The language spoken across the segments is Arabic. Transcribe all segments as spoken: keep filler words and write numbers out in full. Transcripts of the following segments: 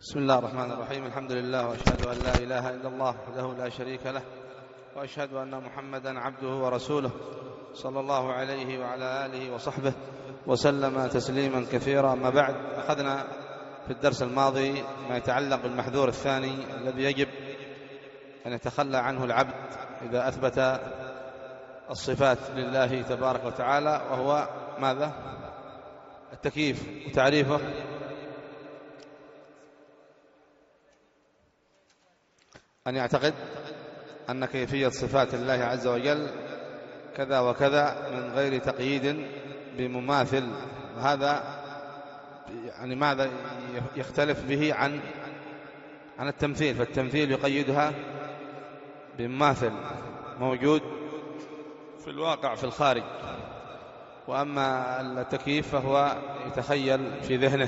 بسم الله الرحمن الرحيم. الحمد لله، وأشهد أن لا إله إلا الله وحده لا شريك له، وأشهد أن محمدا عبده ورسوله صلى الله عليه وعلى آله وصحبه وسلم تسليما كثيرا. أما بعد، أخذنا في الدرس الماضي ما يتعلق بالمحذور الثاني الذي يجب أن يتخلى عنه العبد إذا أثبت الصفات لله تبارك وتعالى، وهو ماذا؟ التكييف. وتعريفه أن يعتقد أن كيفية صفات الله عز وجل كذا وكذا من غير تقييد بمماثل. هذا يعني ماذا يختلف به عن عن التمثيل، فالتمثيل يقيدها بمماثل موجود في الواقع في الخارج، وأما التكييف فهو يتخيل في ذهنه،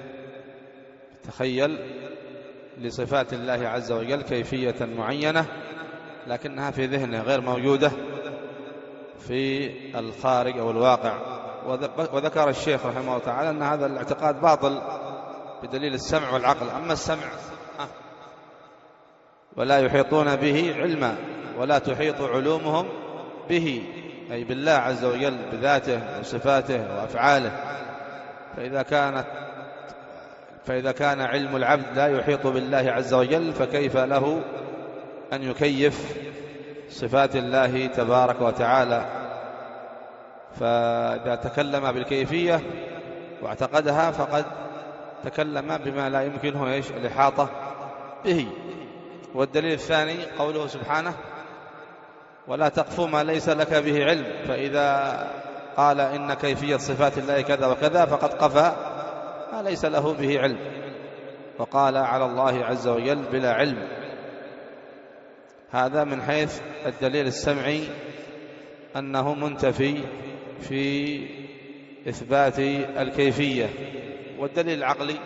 يتخيل لصفات الله عز وجل كيفية معينة لكنها في ذهنه غير موجودة في الخارج أو الواقع. وذكر الشيخ رحمه الله تعالى أن هذا الاعتقاد باطل بدليل السمع والعقل. أما السمع ولا يحيطون به علما ولا تحيط علومهم به، أي بالله عز وجل بذاته وصفاته وأفعاله. فإذا كانت فإذا كان علم العبد لا يحيط بالله عز وجل، فكيف له أن يكيف صفات الله تبارك وتعالى؟ فإذا تكلم بالكيفية واعتقدها فقد تكلم بما لا يمكنه إيش الإحاطة به. والدليل الثاني قوله سبحانه: ولا تقف ما ليس لك به علم. فإذا قال إن كيفية صفات الله كذا وكذا فقد قفى ما ليس له به علم، وقال على الله عز وجل بلا علم. هذا من حيث الدليل السمعي أنه منتفي في إثبات الكيفية. والدليل العقلي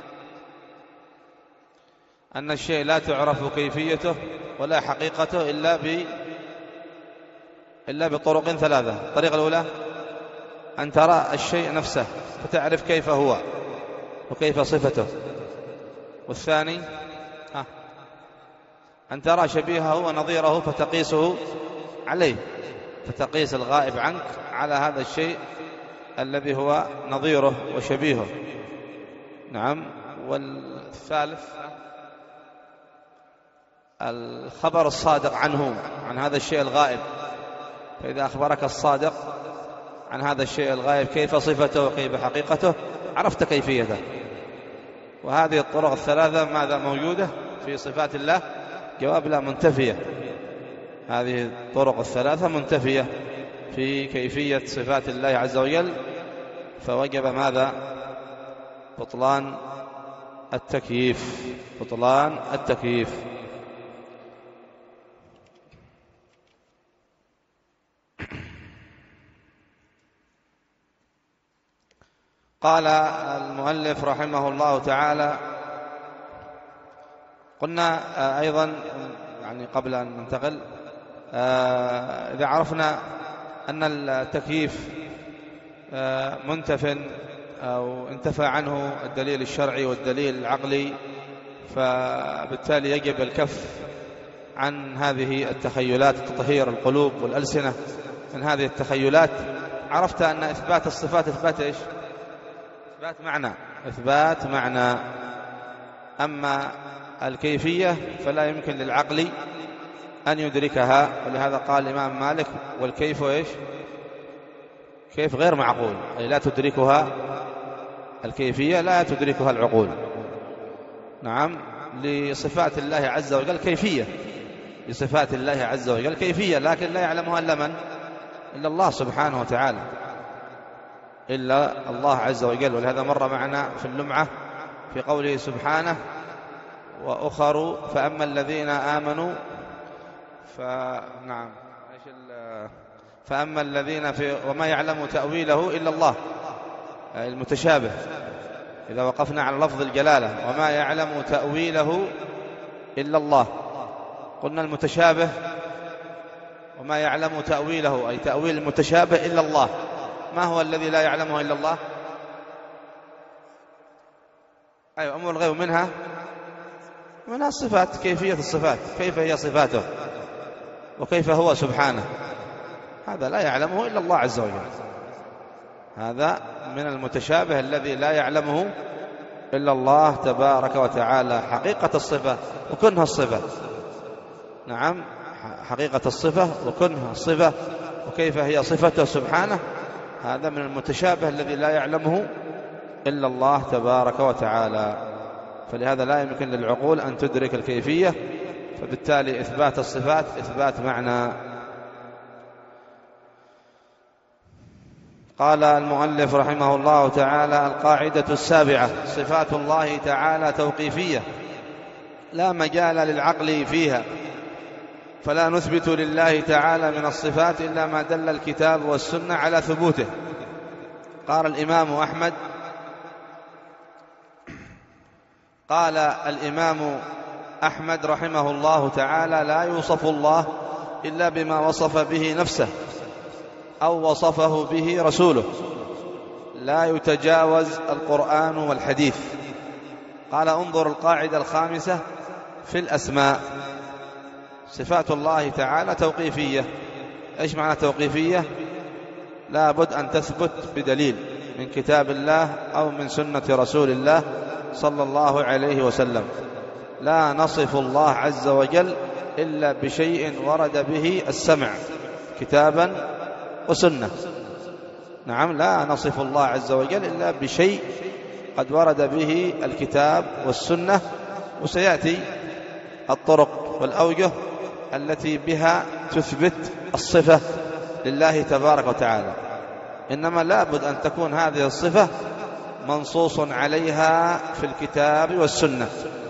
أن الشيء لا تعرف كيفيته ولا حقيقته إلا ب إلا بطرق ثلاثة. الطريقة الأولى أن ترى الشيء نفسه فتعرف كيف هو وكيف صفته. والثاني ها أن ترى شبيهه ونظيره فتقيسه عليه، فتقيس الغائب عنك على هذا الشيء الذي هو نظيره وشبيهه. نعم. والثالث الخبر الصادق عنه، عن هذا الشيء الغائب. فإذا أخبرك الصادق عن هذا الشيء الغائب كيف صفته وكيف حقيقته عرفت كيفيته. وهذه الطرق الثلاثة ماذا موجودة في صفات الله؟ جواب لا، منتفية. هذه الطرق الثلاثة منتفية في كيفية صفات الله عز وجل، فوجب ماذا؟ بطلان التكييف، بطلان التكييف. قال المؤلف رحمه الله تعالى: قلنا أيضا يعني قبل أن ننتقل، إذا عرفنا أن التكييف منتف أو انتفى عنه الدليل الشرعي والدليل العقلي، فبالتالي يجب الكف عن هذه التخيلات، تطهير القلوب والألسنة من هذه التخيلات. عرفت أن إثبات الصفات إثبات إيش؟ إثبات معنى، إثبات معنى. أما الكيفية فلا يمكن للعقل أن يدركها، ولهذا قال الإمام مالك: والكيف إيش؟ كيف غير معقول، أي لا تدركها الكيفية، لا تدركها العقول. نعم. لصفات الله عز وجل كيفية، لصفات الله عز وجل كيفية، لكن لا يعلمها إلا من؟ إلا الله سبحانه وتعالى، إلا الله عز وجل. ولهذا مر معنا في اللمعة في قوله سبحانه: وأخر فأما الذين آمنوا فنعم فأما الذين في وما يعلم تأويله إلا الله، المتشابه. إذا وقفنا على لفظ الجلالة وما يعلم تأويله إلا الله، قلنا المتشابه وما يعلم تأويله، أي تأويل المتشابه إلا الله. ما هو الذي لا يعلمه إلا الله؟ أيوة، أمور الغيب منها من الصفات كيفية الصفات، كيف هي صفاته وكيف هو سبحانه، هذا لا يعلمه إلا الله عز وجل. هذا من المتشابه الذي لا يعلمه إلا الله تبارك وتعالى، حقيقة الصفة وكنها الصفة. نعم، حقيقة الصفة وكنها الصفة وكيف هي صفته سبحانه، هذا من المتشابه الذي لا يعلمه إلا الله تبارك وتعالى. فلهذا لا يمكن للعقول أن تدرك الكيفية، فبالتالي إثبات الصفات إثبات معنى. قال المؤلف رحمه الله تعالى: القاعدة السابعة: صفات الله تعالى توقيفية لا مجال للعقل فيها، فلا نثبت لله تعالى من الصفات إلا ما دل الكتاب والسنة على ثبوته. قال الإمام أحمد قال الإمام أحمد رحمه الله تعالى: لا يوصف الله إلا بما وصف به نفسه أو وصفه به رسوله، لا يتجاوز القرآن والحديث. قال: انظر القاعدة الخامسة في الأسماء: صفات الله تعالى توقيفية. إيش معنى توقيفية؟ لا بد أن تثبت بدليل من كتاب الله أو من سنة رسول الله صلى الله عليه وسلم. لا نصف الله عز وجل إلا بشيء ورد به السمع كتابا وسنة. نعم، لا نصف الله عز وجل إلا بشيء قد ورد به الكتاب والسنة، وسيأتي الطرق والأوجه التي بها تثبت الصفة لله تبارك وتعالى. إنما لا بد أن تكون هذه الصفة منصوص عليها في الكتاب والسنة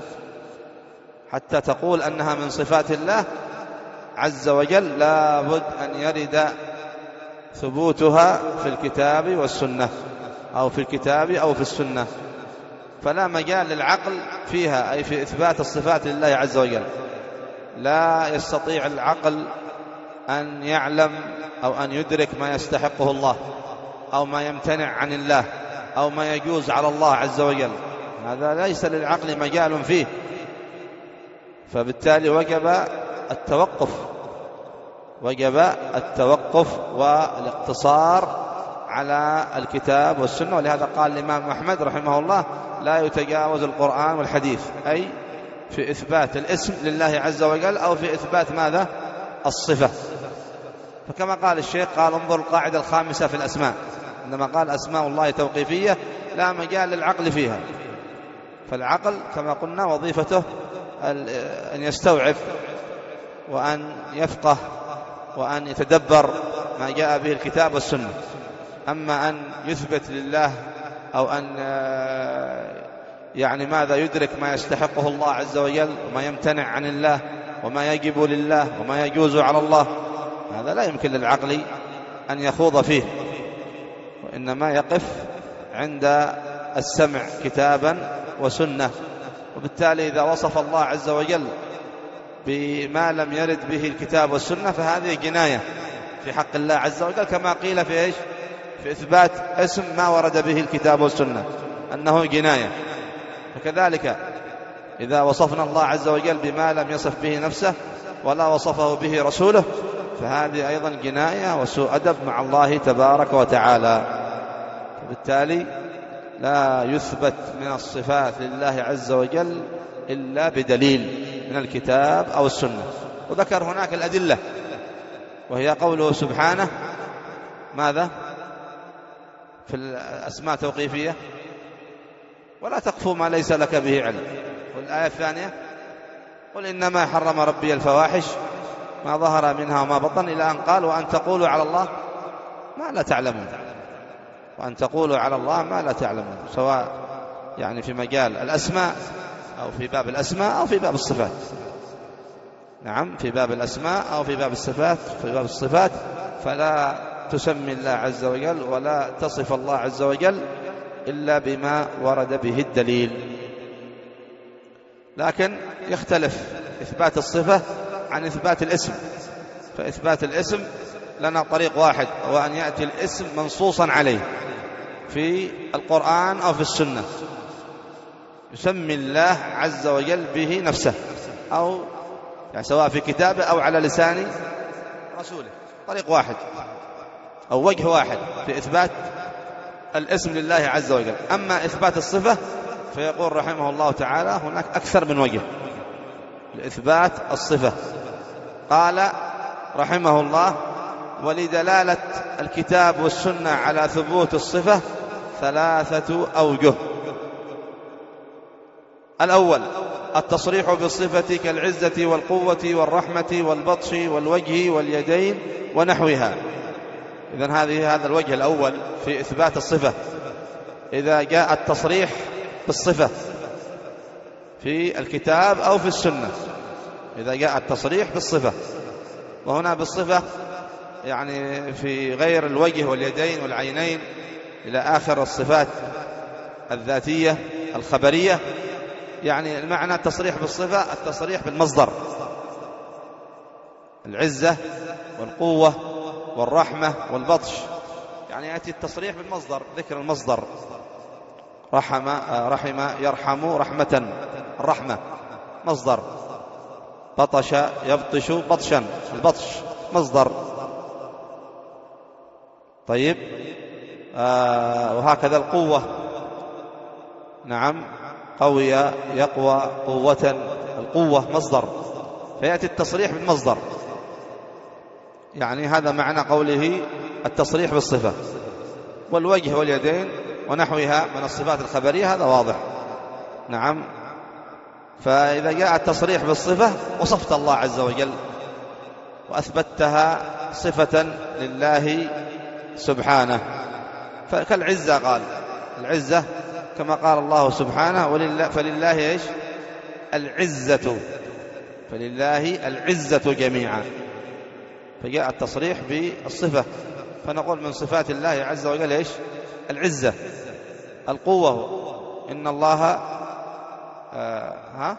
حتى تقول أنها من صفات الله عز وجل. لا بد أن يرد ثبوتها في الكتاب والسنة أو في الكتاب أو في السنة، فلا مجال للعقل فيها، أي في إثبات الصفات لله عز وجل. لا يستطيع العقل أن يعلم أو أن يدرك ما يستحقه الله أو ما يمتنع عن الله أو ما يجوز على الله عز وجل، هذا ليس للعقل مجال فيه. فبالتالي وجب التوقف وجب التوقف والاقتصار على الكتاب والسنة. ولهذا قال الإمام أحمد رحمه الله: لا يتجاوز القرآن والحديث، أي في إثبات الاسم لله عز وجل أو في إثبات ماذا؟ الصفة. فكما قال الشيخ قال: انظر القاعدة الخامسة في الأسماء. عندما قال أسماء الله توقيفية لا مجال للعقل فيها، فالعقل كما قلنا وظيفته أن يستوعب وأن يفقه وأن يتدبر ما جاء به الكتاب والسنة. أما أن يثبت لله أو أن يعني ماذا يدرك ما يستحقه الله عز وجل وما يمتنع عن الله وما يجب لله وما يجوز على الله، هذا لا يمكن للعقل أن يخوض فيه، وإنما يقف عند السمع كتابا وسنة. وبالتالي إذا وصف الله عز وجل بما لم يرد به الكتاب والسنة فهذه جناية في حق الله عز وجل، كما قيل في إيش؟ في إثبات اسم ما ورد به الكتاب والسنة أنه جناية. فكذلك إذا وصفنا الله عز وجل بما لم يصف به نفسه ولا وصفه به رسوله فهذه أيضا جناية وسوء أدب مع الله تبارك وتعالى. فبالتالي لا يثبت من الصفات لله عز وجل إلا بدليل من الكتاب أو السنة. وذكر هناك الأدلة، وهي قوله سبحانه ماذا؟ في الأسماء توقيفية: ولا تقف ما ليس لك به علم. والآية الثانية: قل إنما حرم ربي الفواحش ما ظهر منها وما بطن، إلى أن قال: وأن تقولوا على الله ما لا تعلمون. وأن تقولوا على الله ما لا تعلمون، سواء يعني في مجال الأسماء أو في باب الأسماء أو في باب الصفات. نعم، في باب الأسماء أو في باب الصفات. في باب الصفات فلا تسمي الله عز وجل ولا تصف الله عز وجل إلا بما ورد به الدليل. لكن يختلف إثبات الصفة عن إثبات الاسم. فإثبات الاسم لنا طريق واحد، هو أن يأتي الاسم منصوصا عليه في القرآن أو في السنة. يسمي الله عز وجل به نفسه، أو يعني سواء في كتابه أو على لسان رسوله، طريق واحد أو وجه واحد في إثبات الاسم لله عز وجل. أما إثبات الصفة فيقول رحمه الله تعالى هناك أكثر من وجه لإثبات الصفة. قال رحمه الله: ولدلالة الكتاب والسنة على ثبوت الصفة ثلاثة أوجه. الأول التصريح بالصفة كالعزة والقوة والرحمة والبطش والوجه واليدين ونحوها. إذن هذه هذا الوجه الأول في إثبات الصفة، إذا جاء التصريح بالصفة في الكتاب أو في السنة، إذا جاء التصريح بالصفة. وهنا بالصفة يعني في غير الوجه واليدين والعينين إلى آخر الصفات الذاتية الخبرية، يعني المعنى التصريح بالصفة التصريح بالمصدر، العزة والقوة والرحمة والبطش، يعني يأتي التصريح بالمصدر، ذكر المصدر، رحم رحم يرحم رحمة، الرحمة مصدر، بطش يبطش بطشا، البطش مصدر. طيب آه وهكذا القوة، نعم، قوي يقوى قوة، القوة مصدر، فيأتي التصريح بالمصدر، يعني هذا معنى قوله التصريح بالصفة. والوجه واليدين ونحوها من الصفات الخبرية هذا واضح، نعم. فإذا جاء التصريح بالصفة وصفت الله عز وجل وأثبتها صفة لله سبحانه، فكالعزة قال العزة كما قال الله سبحانه: ولله فلله إيش؟ العزة، فلله العزة جميعا. فجاء التصريح بالصفة، فنقول من صفات الله عز وجل إيش؟ العزة. القوة، إن الله آه ها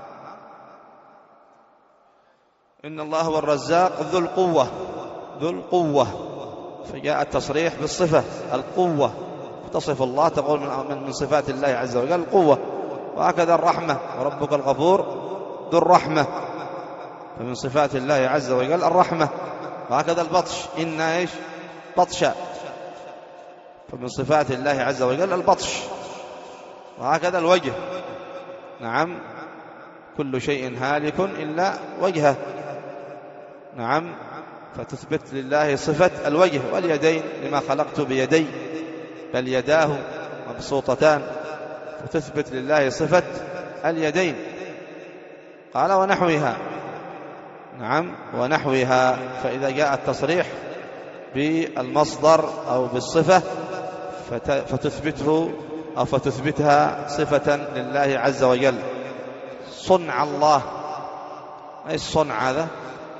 إن الله هو الرزاق ذو القوة، ذو القوة. فجاء التصريح بالصفة القوة، تصف الله تقول من من صفات الله عز وجل القوة. وهكذا الرحمة: وربك الغفور ذو الرحمة، فمن صفات الله عز وجل الرحمة. وهكذا البطش: إن إيش؟ بطشا، فمن صفات الله عز وجل البطش. وهكذا الوجه، نعم، كل شيء هالك إلا وجهه، نعم، فتثبت لله صفة الوجه. واليدين: لما خلقت بيدي، بل يداه مبسوطتان، فتثبت لله صفة اليدين. قال ونحوها، نعم، ونحوها. فإذا جاء التصريح بالمصدر أو بالصفة فتثبته أو فتثبتها صفة لله عز وجل. صنع الله، ايش صنع هذا؟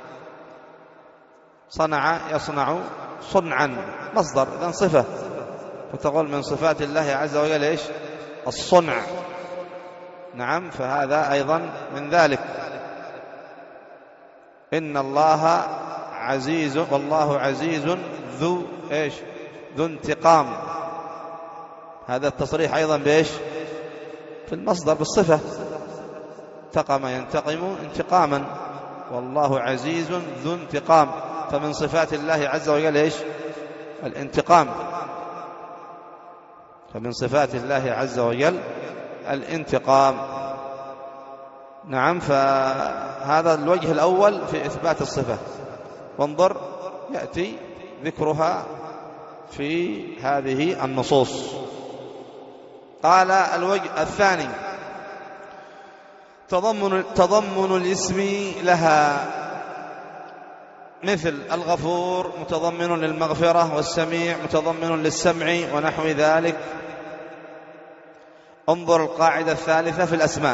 صنع يصنع صنعا، مصدر، إذن صفة، فتقول من صفات الله عز وجل ايش؟ الصنع، نعم. فهذا أيضا من ذلك. إن الله عزيز، والله عزيز ذو ايش؟ ذو انتقام. هذا التصريح أيضا بإيش؟ في المصدر بالصفة، انتقم ينتقم انتقاما، والله عزيز ذو انتقام. فمن صفات الله عز وجل ايش؟ الانتقام، فمن صفات الله عز وجل الانتقام، نعم. فهذا الوجه الأول في إثبات الصفة. وانظر يأتي ذكرها في هذه النصوص. قال الوجه الثاني تضمن, تضمن الاسم لها، مثل الغفور متضمن للمغفرة، والسميع متضمن للسمع ونحو ذلك. انظر القاعدة الثالثة في الأسماء.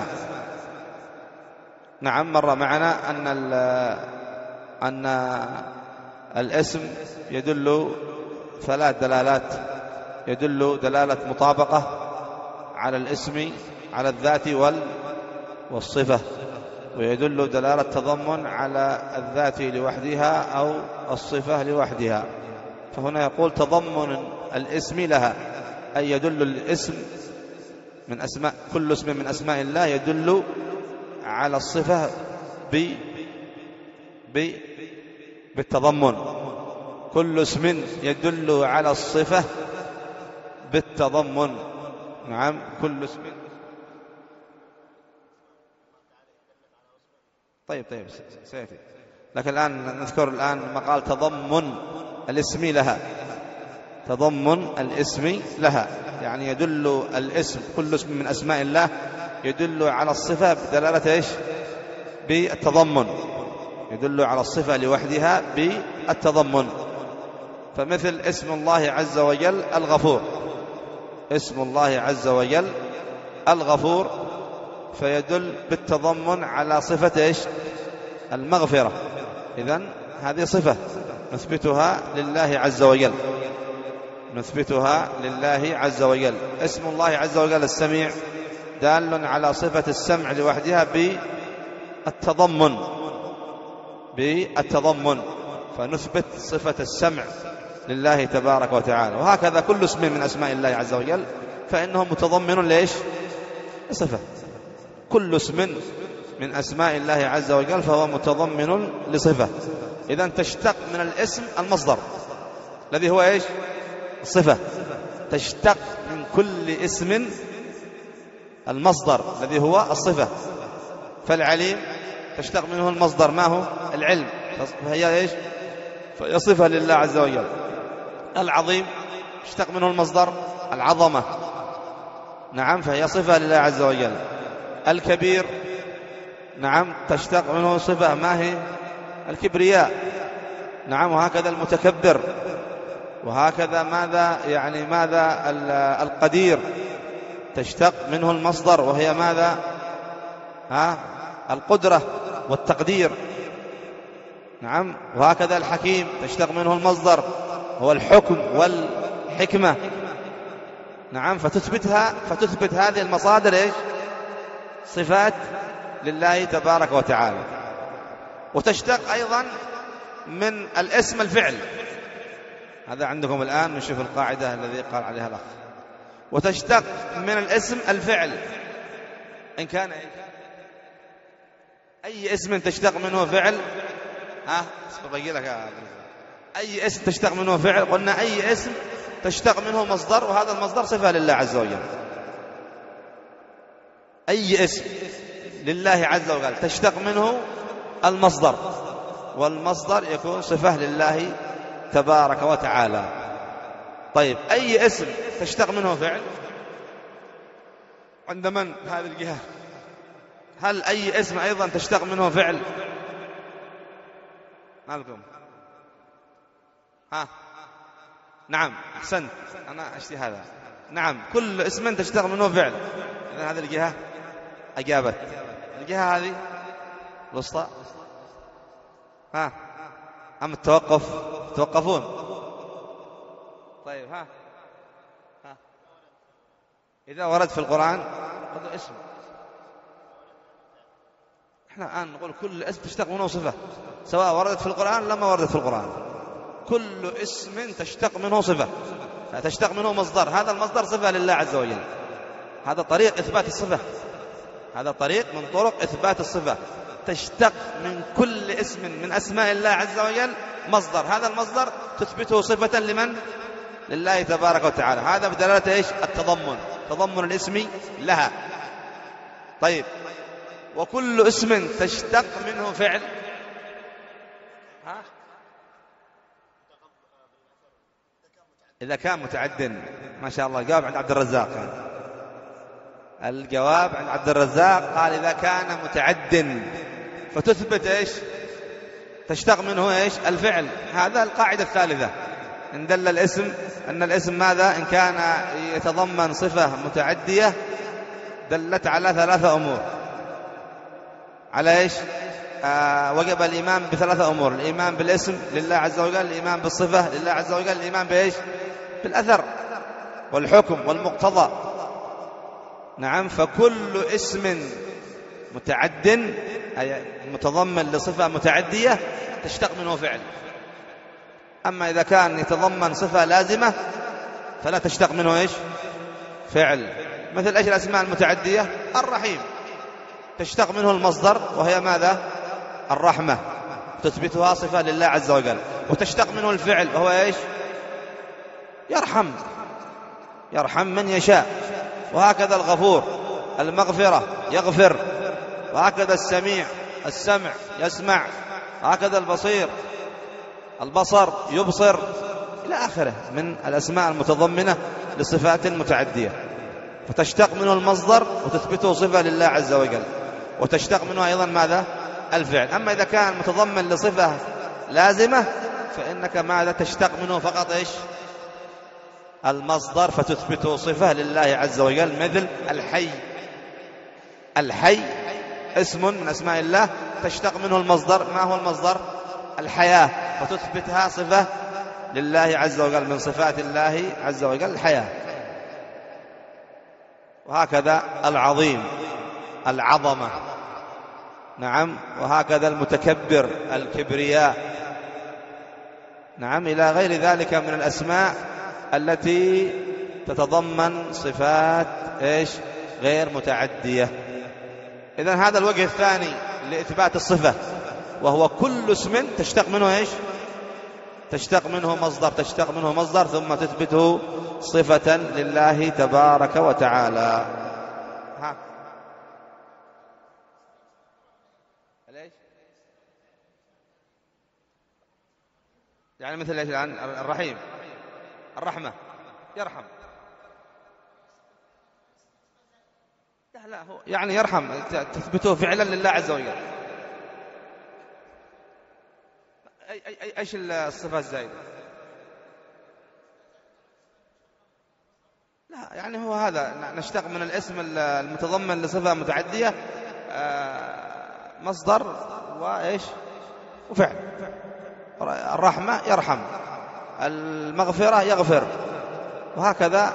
نعم، مر معنا أن أن الاسم يدل ثلاث دلالات: يدل دلالة مطابقة على الاسم على الذات والصفة، ويدل دلالة تضمن على الذات لوحدها أو الصفة لوحدها. فهنا يقول تضمن الاسم لها، أي يدل الاسم من أسماء كل اسم من أسماء الله يدل على الصفة ب ب بالتضمن. كل اسم يدل على الصفة بالتضمن. نعم كل اسم. طيب طيب سيأتي، لكن الآن نذكر الآن مقال تضمن الاسم لها. تضمن الاسم لها يعني يدل الاسم كل اسم من أسماء الله يدل على الصفة بدلالة إيش؟ بالتضمن. يدل على الصفة لوحدها بالتضمن. فمثل اسم الله عز وجل الغفور. اسم الله عز وجل الغفور فيدل بالتضمن على صفة إيش؟ المغفرة. إذن هذه صفة نثبتها لله عز وجل. نثبتها لله عز وجل. اسم الله عز وجل السميع دال على صفة السمع لوحدها بالتضمن. بالتضمن فنثبت صفة السمع لله تبارك وتعالى. وهكذا كل اسم من أسماء الله عز وجل فإنه متضمن ليش؟ صفة. كل اسم من أسماء الله عز وجل فهو متضمن لصفة. إذن تشتق من الاسم المصدر الذي هو إيش؟ الصفة. تشتق من كل اسم المصدر الذي هو الصفة. فالعليم تشتق منه المصدر ما هو؟ العلم، فهي إيش؟ فهي صفة لله عز وجل. العظيم تشتق منه المصدر العظمة، نعم، فهي صفة لله عز وجل. الكبير نعم تشتق منه صفة ما هي؟ الكبرياء، نعم. وهكذا المتكبر. وهكذا ماذا يعني ماذا القدير تشتق منه المصدر وهي ماذا؟ ها؟ القدرة والتقدير، نعم. وهكذا الحكيم تشتق منه المصدر هو الحكم والحكمة، نعم. فتثبتها فتثبت هذه المصادر إيش؟ صفات لله تبارك وتعالى. وتشتق أيضا من الاسم الفعل. هذا عندكم الآن نشوف القاعدة الذي قال عليها الأخ. وتشتق من الاسم الفعل إن كان أي اسم تشتق منه فعل. ها بقي لك أي اسم تشتق منه فعل. قلنا أي اسم تشتق منه مصدر وهذا المصدر صفة لله عز وجل. أي اسم لله عز وجل تشتق منه المصدر والمصدر يكون صفة لله تبارك وتعالى. طيب أي اسم تشتق منه فعل عند من هذه الجهة؟ هل أي اسم أيضا تشتق منه فعل؟ مالكم؟ ها نعم أحسنت، أنا أشتي هذا. نعم كل اسم تشتق منه فعل. إذن هذه الجهة أجابت. الجهة هذه الوسطى ها أم التوقف؟ توقفون. طيب ها ها إذا ورد في القرآن هذا اسم. احنا الآن نقول كل اسم تشتق منه صفة سواء وردت في القرآن لما وردت في القرآن. كل اسم تشتق منه صفة تشتق منه مصدر، هذا المصدر صفة لله عز وجل. هذا طريق إثبات الصفة. هذا طريق من طرق إثبات الصفة. تشتق من كل اسم من أسماء الله عز وجل مصدر، هذا المصدر تثبته صفة لمن؟ لله تبارك وتعالى. هذا بدلالة إيش؟ التضمن، تضمن الاسم لها. طيب وكل اسم تشتق منه فعل. ها؟ إذا كان متعد ما شاء الله. الجواب عند عبد الرزاق. الجواب عند عبد الرزاق قال إذا كان متعد فتثبت إيش؟ تشتق منه إيش؟ الفعل. هذا القاعدة الثالثة. إن دل الاسم أن الاسم ماذا؟ إن كان يتضمن صفة متعدية دلت على ثلاثة أمور. على إيش؟ آه وجب الإيمان بثلاثة أمور: الإيمان بالاسم لله عز وجل، الإيمان بالصفة لله عز وجل، الإيمان بإيش؟ بالأثر والحكم والمقتضى. نعم. فكل اسم متعد أي متضمن لصفة متعدية تشتق منه فعل. أما إذا كان يتضمن صفة لازمة فلا تشتق منه إيش؟ فعل. مثل إيش الأسماء المتعدية؟ الرحيم تشتق منه المصدر وهي ماذا؟ الرحمة، تثبتها صفة لله عز وجل. وتشتق منه الفعل وهو إيش؟ يرحم، يرحم من يشاء. وهكذا الغفور المغفرة، يغفر. وهكذا السميع السمع، يسمع. وهكذا البصير البصر، يبصر، إلى آخره من الأسماء المتضمنة لصفات متعدية. فتشتق منه المصدر وتثبته صفة لله عز وجل. وتشتق منه أيضا ماذا؟ الفعل. أما إذا كان متضمن لصفة لازمة فإنك ماذا؟ تشتق منه فقط إيش؟ المصدر، فتثبته صفة لله عز وجل. مثل الحي، الحي اسم من أسماء الله تشتق منه المصدر. ما هو المصدر؟ الحياة، فتثبتها صفة لله عز وجل من صفات الله عز وجل الحياة. وهكذا العظيم، العظمة، نعم. وهكذا المتكبر، الكبرياء، نعم، إلى غير ذلك من الأسماء التي تتضمن صفات إيش؟ غير متعدية. إذن هذا الوجه الثاني لإثبات الصفة، وهو كل اسم تشتق منه إيش؟ تشتق منه مصدر، تشتق منه مصدر ثم تثبته صفة لله تبارك وتعالى. ها ليش؟ يعني مثل ايش الآن؟ الرحيم، الرحمة، يرحم. لا لا هو يعني يرحم تثبته فعلا لله عز وجل. أي أي أي ايش الصفة الزائدة؟ لا يعني هو هذا، نشتق من الاسم المتضمن لصفة متعدية مصدر وإيش؟ وفعل. الرحمة يرحم، المغفرة يغفر، وهكذا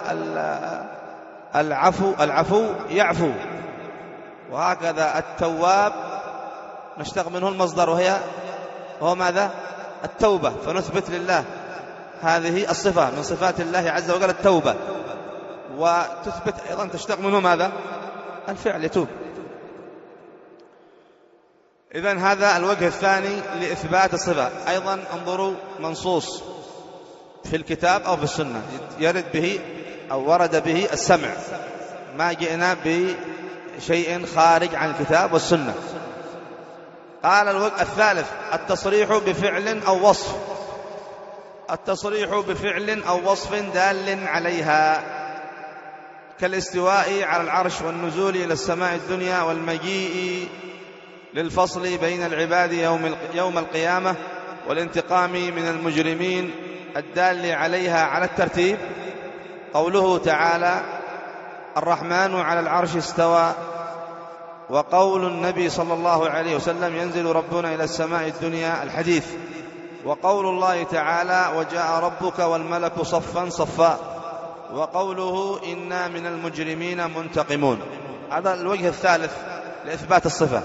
العفو العفو يعفو، وهكذا التواب نشتق منه المصدر وهي وهو ماذا؟ التوبة، فنثبت لله هذه الصفة من صفات الله عز وجل التوبة. وتثبت أيضا تشتق منه ماذا؟ الفعل، يتوب. إذن هذا الوجه الثاني لإثبات الصفة. أيضا انظروا منصوص في الكتاب أو في السنة يرد به أو ورد به السمع، ما جئنا بشيء خارج عن الكتاب والسنة. قال الوجه الثالث التصريح بفعل أو وصف، التصريح بفعل أو وصف دال عليها، كالاستواء على العرش والنزول إلى السماء الدنيا والمجيء للفصل بين العباد يوم يوم القيامة والانتقام من المجرمين الدال عليها على الترتيب. قوله تعالى الرحمن على العرش استوى، وقول النبي صلى الله عليه وسلم ينزل ربنا إلى السماء الدنيا الحديث، وقول الله تعالى وجاء ربك والملك صفا صفا، وقوله إنا من المجرمين منتقمون. هذا الوجه الثالث لإثبات الصفة،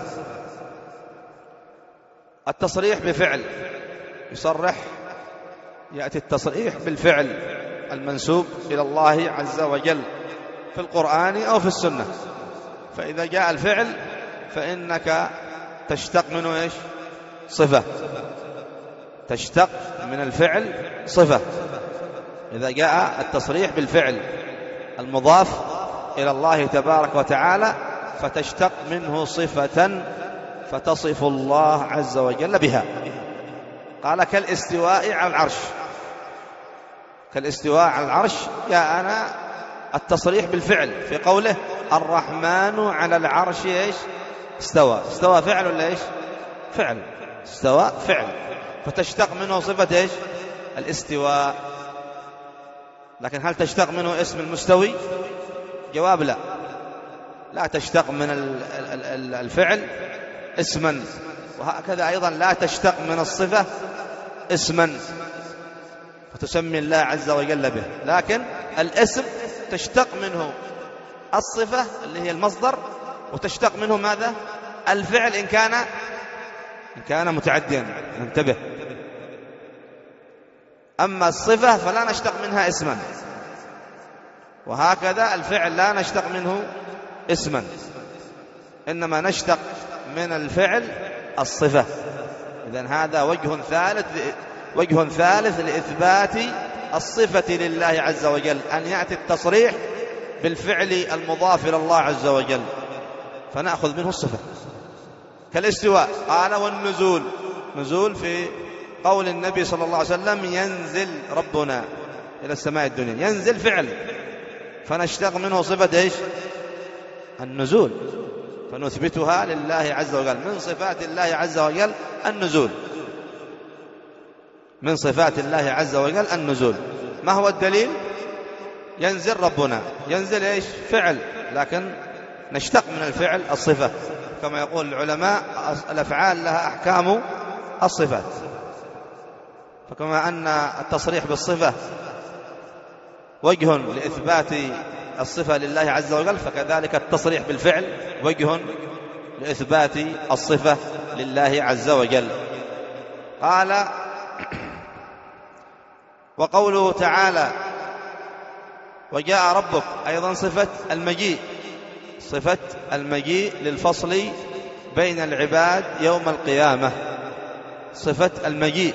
التصريح بفعل. يصرح، يأتي التصريح بالفعل المنسوب إلى الله عز وجل في القرآن أو في السنة. فإذا جاء الفعل فإنك تشتق منه إيش؟ صفة، تشتق من الفعل صفة. إذا جاء التصريح بالفعل المضاف إلى الله تبارك وتعالى فتشتق منه صفة فتصف الله عز وجل بها. قال كالاستواء على العرش، كالاستواء على العرش جاءنا التصريح بالفعل في قوله الرحمن على العرش إيش؟ استوى. استوى فعل ولا إيش؟ فعل. استوى فعل، فتشتق منه صفة إيش؟ الاستواء. لكن هل تشتق منه اسم المستوي؟ جواب لا، لا تشتق من الفعل اسما، وهكذا أيضا لا تشتق من الصفة اسما فتسمي الله عز وجل به. لكن الاسم تشتق منه الصفة اللي هي المصدر، وتشتق منه ماذا؟ الفعل إن كان إن كان متعديا. انتبه، أما الصفة فلا نشتق منها اسما، وهكذا الفعل لا نشتق منه اسما، إنما نشتق من الفعل الصفة. إذن هذا وجه ثالث وجه ثالث لإثبات الصفة لله عز وجل، أن يأتي التصريح بالفعل المضاف إلى الله عز وجل فنأخذ منه الصفة. كالاستواء قال والنزول، نزول في قول النبي صلى الله عليه وسلم ينزل ربنا إلى السماء الدنيا، ينزل فعل فنشتق منه صفة إيش؟ النزول، فنثبتها لله عز وجل. من صفات الله عز وجل النزول، من صفات الله عز وجل النزول. ما هو الدليل؟ ينزل ربنا، ينزل إيش؟ فعل، لكن نشتق من الفعل الصفة، كما يقول العلماء الأفعال لها أحكام الصفات. فكما أن التصريح بالصفة وجه لإثبات الصفة لله عز وجل، فكذلك التصريح بالفعل وجه لإثبات الصفة لله عز وجل. قال وقوله تعالى وجاء ربك، أيضا صفة المجيء، صفة المجيء للفصل بين العباد يوم القيامة، صفة المجيء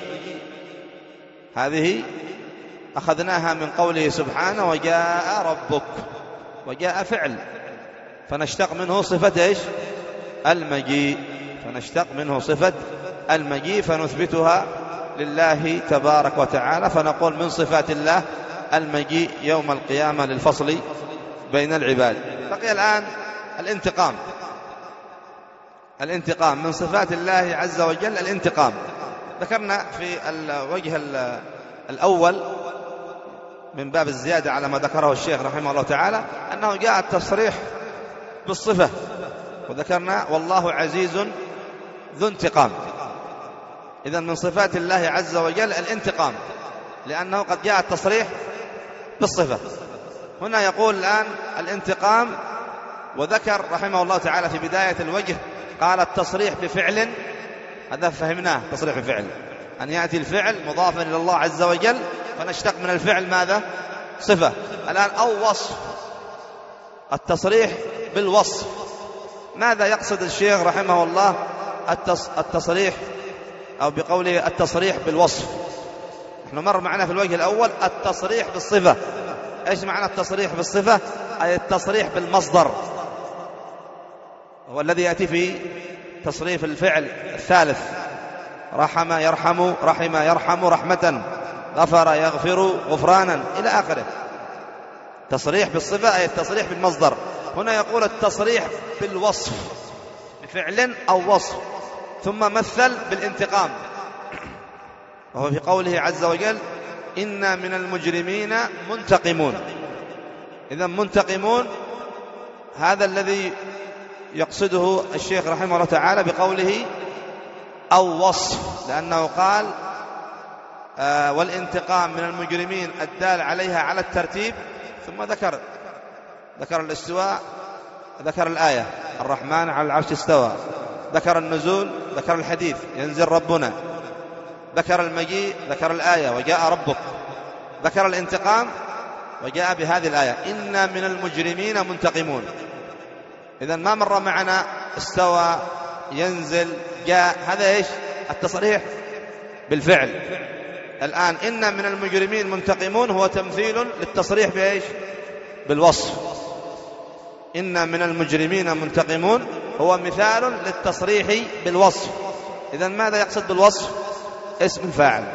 هذه أخذناها من قوله سبحانه وجاء ربك، وجاء فعل فنشتق منه صفة إيش؟ المجيء، فنشتق منه صفة المجيء فنثبتها لله تبارك وتعالى، فنقول من صفات الله المجيء يوم القيامة للفصل بين العباد. بقي الآن الانتقام. الانتقام من صفات الله عز وجل الانتقام. ذكرنا في الوجه الأول من باب الزيادة على ما ذكره الشيخ رحمه الله تعالى أنه جاء التصريح بالصفة، وذكرنا والله عزيز ذو انتقام. إذن من صفات الله عز وجل الانتقام، لأنه قد جاء التصريح بالصفة. هنا يقول الآن الانتقام، وذكر رحمه الله تعالى في بداية الوجه قال التصريح بفعل، هذا فهمناه، تصريح بفعل أن يأتي الفعل مضافا إلى الله عز وجل فنشتق من الفعل ماذا؟ صفة. الآن أو وصف، التصريح بالوصف. ماذا يقصد الشيخ رحمه الله التصريح أو بقوله التصريح بالوصف؟ نحن مر معنا في الوجه الأول التصريح بالصفة. إيش معنى التصريح بالصفة؟ أي التصريح بالمصدر، هو الذي يأتي في تصريف الفعل الثالث، رحم يرحم، رحم يرحم رحمة، غفر يغفر غفرانا إلى آخره. تصريح بالصفة أي التصريح بالمصدر. هنا يقول التصريح بالوصف بفعل أو وصف، ثم مثل بالانتقام، وهو في قوله عز وجل إنا من المجرمين منتقمون. إذن منتقمون هذا الذي يقصده الشيخ رحمه الله تعالى بقوله أو وصف، لأنه قال آه والانتقام من المجرمين الدال عليها على الترتيب، ثم ذكر ذكر الاستواء، ذكر الآية الرحمن على العرش استوى، ذكر النزول، ذكر الحديث ينزل ربنا، ذكر المجيء، ذكر الآية وجاء ربك، ذكر الانتقام وجاء بهذه الآية إنا من المجرمين منتقمون. إذن ما مر معنا استوى، ينزل، جاء، هذا إيش؟ التصريح بالفعل. الآن إنا من المجرمين منتقمون هو تمثيل للتصريح بإيش؟ بالوصف. إنا من المجرمين منتقمون هو مثال للتصريح بالوصف. إذن ماذا يقصد بالوصف؟ اسم الفاعل.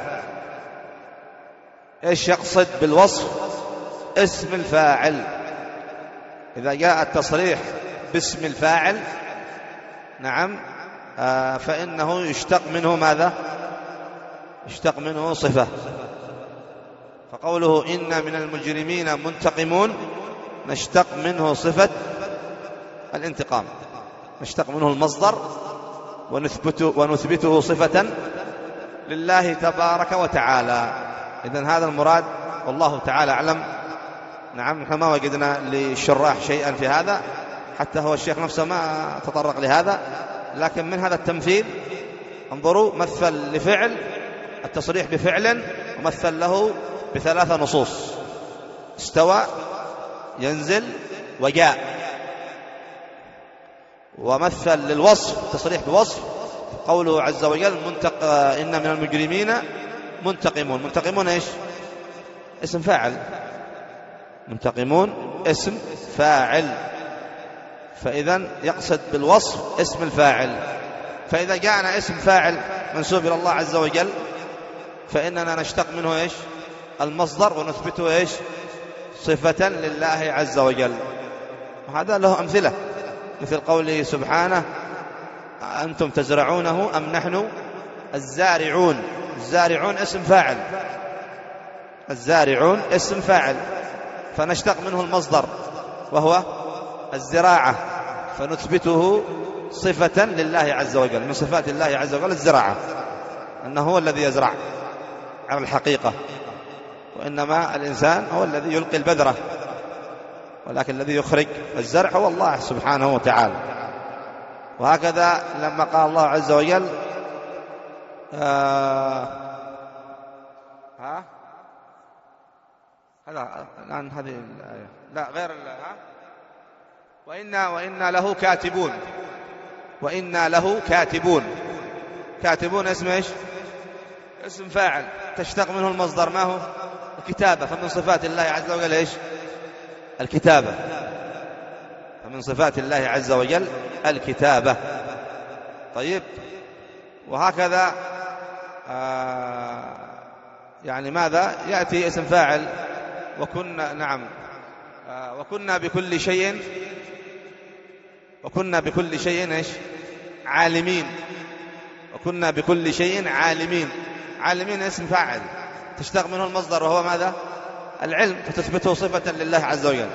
إيش يقصد بالوصف؟ اسم الفاعل. إذا جاء التصريح باسم الفاعل نعم آه فإنه يشتق منه ماذا؟ يشتق منه صفة. فقوله إنا من المجرمين منتقمون نشتق منه صفة الانتقام، نشتق منه المصدر ونثبته, ونثبته صفة لله تبارك وتعالى. إذن هذا المراد والله تعالى أعلم. نعم نحن ما وجدنا للشراح شيئا في هذا، حتى هو الشيخ نفسه ما تطرق لهذا، لكن من هذا التمثيل انظروا مثل لفعل التصريح بفعل ومثل له بثلاثة نصوص: استوى، ينزل وجاء. ومثل للوصف تصريح بوصف قوله عز وجل منتق... إن من المجرمين منتقمون. منتقمون إيش؟ اسم فاعل. منتقمون اسم فاعل، فإذا يقصد بالوصف اسم الفاعل. فإذا جاءنا اسم فاعل منسوب إلى الله عز وجل فإننا نشتق منه إيش؟ المصدر، ونثبته إيش؟ صفة لله عز وجل. وهذا له أمثلة، مثل قوله سبحانه أنتم تزرعونه أم نحن الزارعون. الزارعون اسم فاعل، الزارعون اسم فاعل، فنشتق منه المصدر وهو الزراعة، فنثبته صفة لله عز وجل. من صفات الله عز وجل الزراعة، أنه هو الذي يزرع على الحقيقة، وإنما الإنسان هو الذي يلقي البذرة، ولكن الذي يخرج الزرع هو الله سبحانه وتعالى. وهكذا لما قال الله عز وجل آه ها هذا الآن هذه الآية لا غير ها وإنا وإنا له كاتبون. وإنا له كاتبون. كاتبون اسم ايش؟ اسم فاعل تشتق منه المصدر، ما هو؟ الكتابة. فمن صفات الله عز وجل ايش؟ الكتابة. فمن صفات الله عز وجل الكتابة. طيب، وهكذا آه يعني ماذا يأتي اسم فاعل وكنا نعم آه وكنا بكل شيء وكنا بكل شيء ايش؟ عالمين. وكنا بكل شيء عالمين. عالمين اسم فاعل تشتق منه المصدر وهو ماذا؟ العلم، فتثبته صفة لله عز وجل.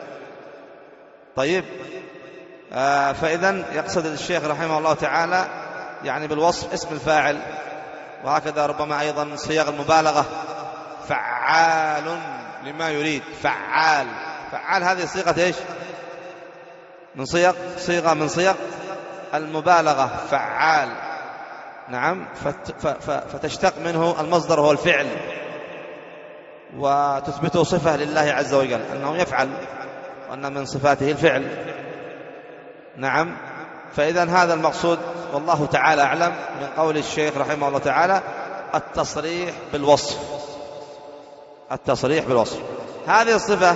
طيب، آه فإذا يقصد الشيخ رحمه الله تعالى يعني بالوصف اسم الفاعل. وهكذا ربما أيضا صيغ المبالغة، فعال لما يريد. فعال فعال هذه صيغة ايش؟ من صيغ صيغة من صيغ المبالغة. فعال نعم، فتشتق منه المصدر هو الفعل، وتثبته صفة لله عز وجل أنه يفعل، وأن من صفاته الفعل. نعم، فإذا هذا المقصود والله تعالى أعلم من قول الشيخ رحمه الله تعالى التصريح بالوصف. التصريح بالوصف هذه الصفة.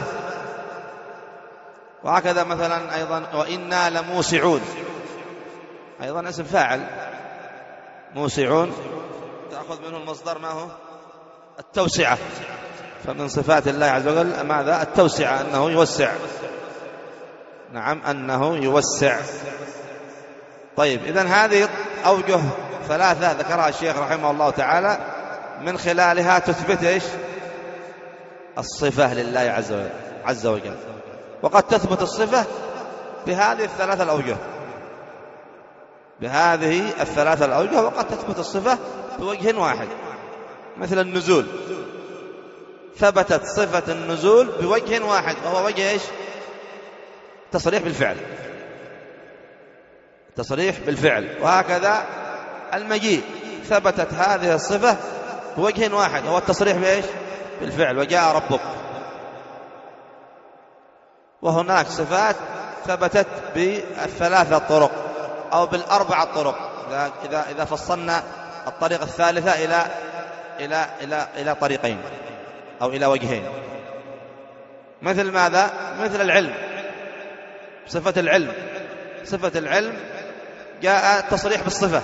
وهكذا مثلا أيضا وإنا لموسعون، أيضا اسم فاعل. موسعون تأخذ منه المصدر ما هو؟ التوسعة. فمن صفات الله عز وجل ماذا؟ التوسعة، أنه يوسع. نعم، أنه يوسع. طيب، إذن هذه أوجه ثلاثة ذكرها الشيخ رحمه الله تعالى من خلالها تثبت إيش؟ الصفة لله عز وجل عز وجل. وقد تثبت الصفة بهذه الثلاثة الأوجه بهذه الثلاثة الأوجه وقد تثبت الصفة بوجه واحد، مثل النزول. ثبتت صفة النزول بوجه واحد وهو وجه إيش؟ تصريح بالفعل. تصريح بالفعل. وهكذا المجيء ثبتت هذه الصفة بوجه واحد وهو التصريح بإيش؟ بالفعل، وجاء ربك. وهناك صفات ثبتت بالثلاثة طرق أو بالأربعة طرق، إذا إذا فصلنا الطريقة الثالثة إلى إلى إلى إلى طريقين أو إلى وجهين. مثل ماذا؟ مثل العلم. صفة العلم صفة العلم جاء التصريح بالصفة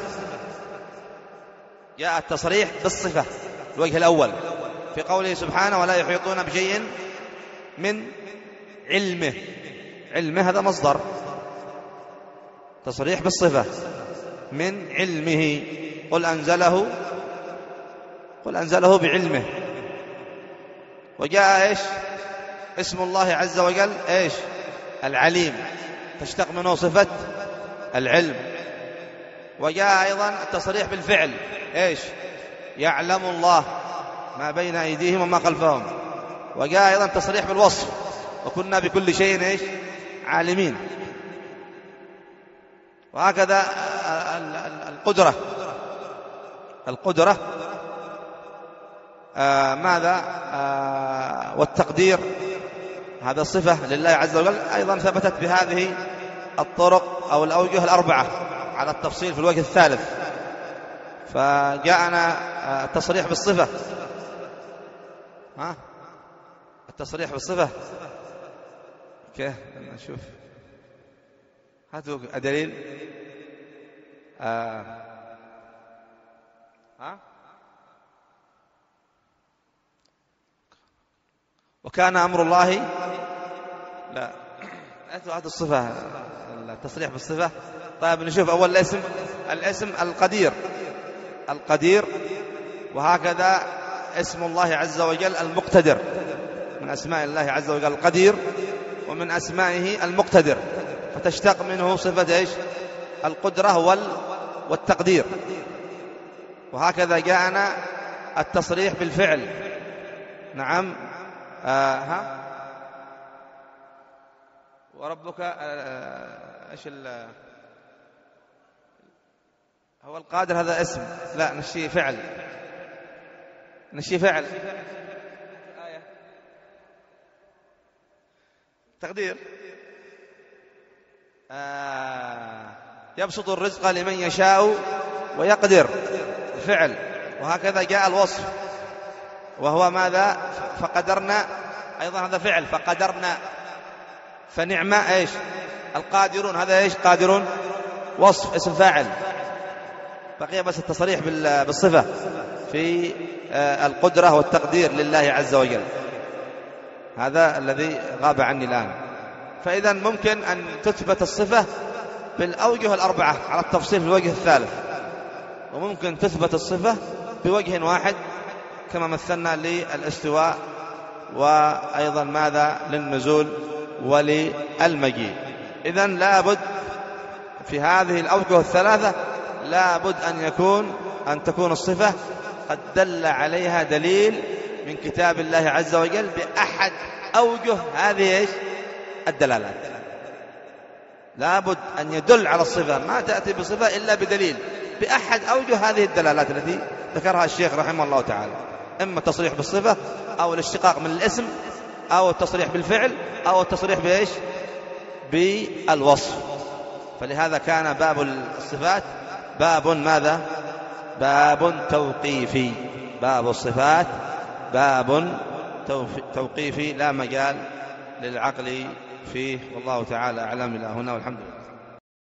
جاء التصريح بالصفة الوجه الأول في قوله سبحانه ولا يحيطون بشيء من علمه. علمه هذا مصدر، تصريح بالصفة من علمه. قل أنزله قل أنزله بعلمه. وجاء إيش؟ اسم الله عز وجل إيش؟ العليم، تشتق منه صفة العلم. وجاء أيضا التصريح بالفعل إيش؟ يعلم الله ما بين أيديهم وما خلفهم. وجاء أيضا تصريح بالوصف وكنا بكل شيء إيش؟ عالمين. وهكذا القدرة القدرة آه ماذا؟ آه والتقدير هذا صفة لله عز وجل أيضا ثبتت بهذه الطرق أو الأوجه الأربعة على التفصيل في الوجه الثالث. فجاءنا التصريح بالصفة، ها التصريح بالصفة كيف نشوف، هاتوا دليل. آه. ها وكان أمر الله، لا هاتوا هاتوا الصفة، التصريح بالصفة. طيب نشوف أول الاسم، الاسم القدير، القدير، وهكذا اسم الله عز وجل المقتدر، من أسماء الله عز وجل القدير، ومن أسمائه المقتدر، فتشتق منه صفة إيش؟ القدرة وال والتقدير. وهكذا جاءنا التصريح بالفعل. نعم. آه ها وربك آه ايش هو القادر، هذا اسم، لا نشي فعل، نشي فعل آية تقدير. آه يبسط الرزق لمن يشاء ويقدر، فعل. وهكذا جاء الوصف وهو ماذا؟ فقدرنا، أيضا هذا فعل، فقدرنا، فنعم إيش؟ القادرون، هذا إيش؟ قادرون، وصف، اسم فاعل. بقي بس التصريح بالصفة في القدرة والتقدير لله عز وجل، هذا الذي غاب عني الآن. فإذا ممكن أن تثبت الصفة بالأوجه الأربعة على التفصيل في الوجه الثالث، وممكن تثبت الصفة بوجه واحد كما مثلنا للاستواء، وأيضا ماذا؟ للنزول وللمجيء. إذن لابد في هذه الأوجه الثلاثة لابد أن يكون أن تكون الصفة قد دل عليها دليل من كتاب الله عز وجل بأحد أوجه هذه إيش؟ الدلالات. لابد أن يدل على الصفة، ما تأتي بصفة إلا بدليل بأحد أوجه هذه الدلالات التي ذكرها الشيخ رحمه الله تعالى، إما التصريح بالصفة أو الاشتقاق من الاسم أو التصريح بالفعل أو التصريح بإيش؟ بالوصف. فلهذا كان باب الصفات باب ماذا؟ باب توقيفي. باب الصفات باب توقيفي لا مجال للعقل فيه، والله تعالى أعلم. إلى هنا والحمد لله.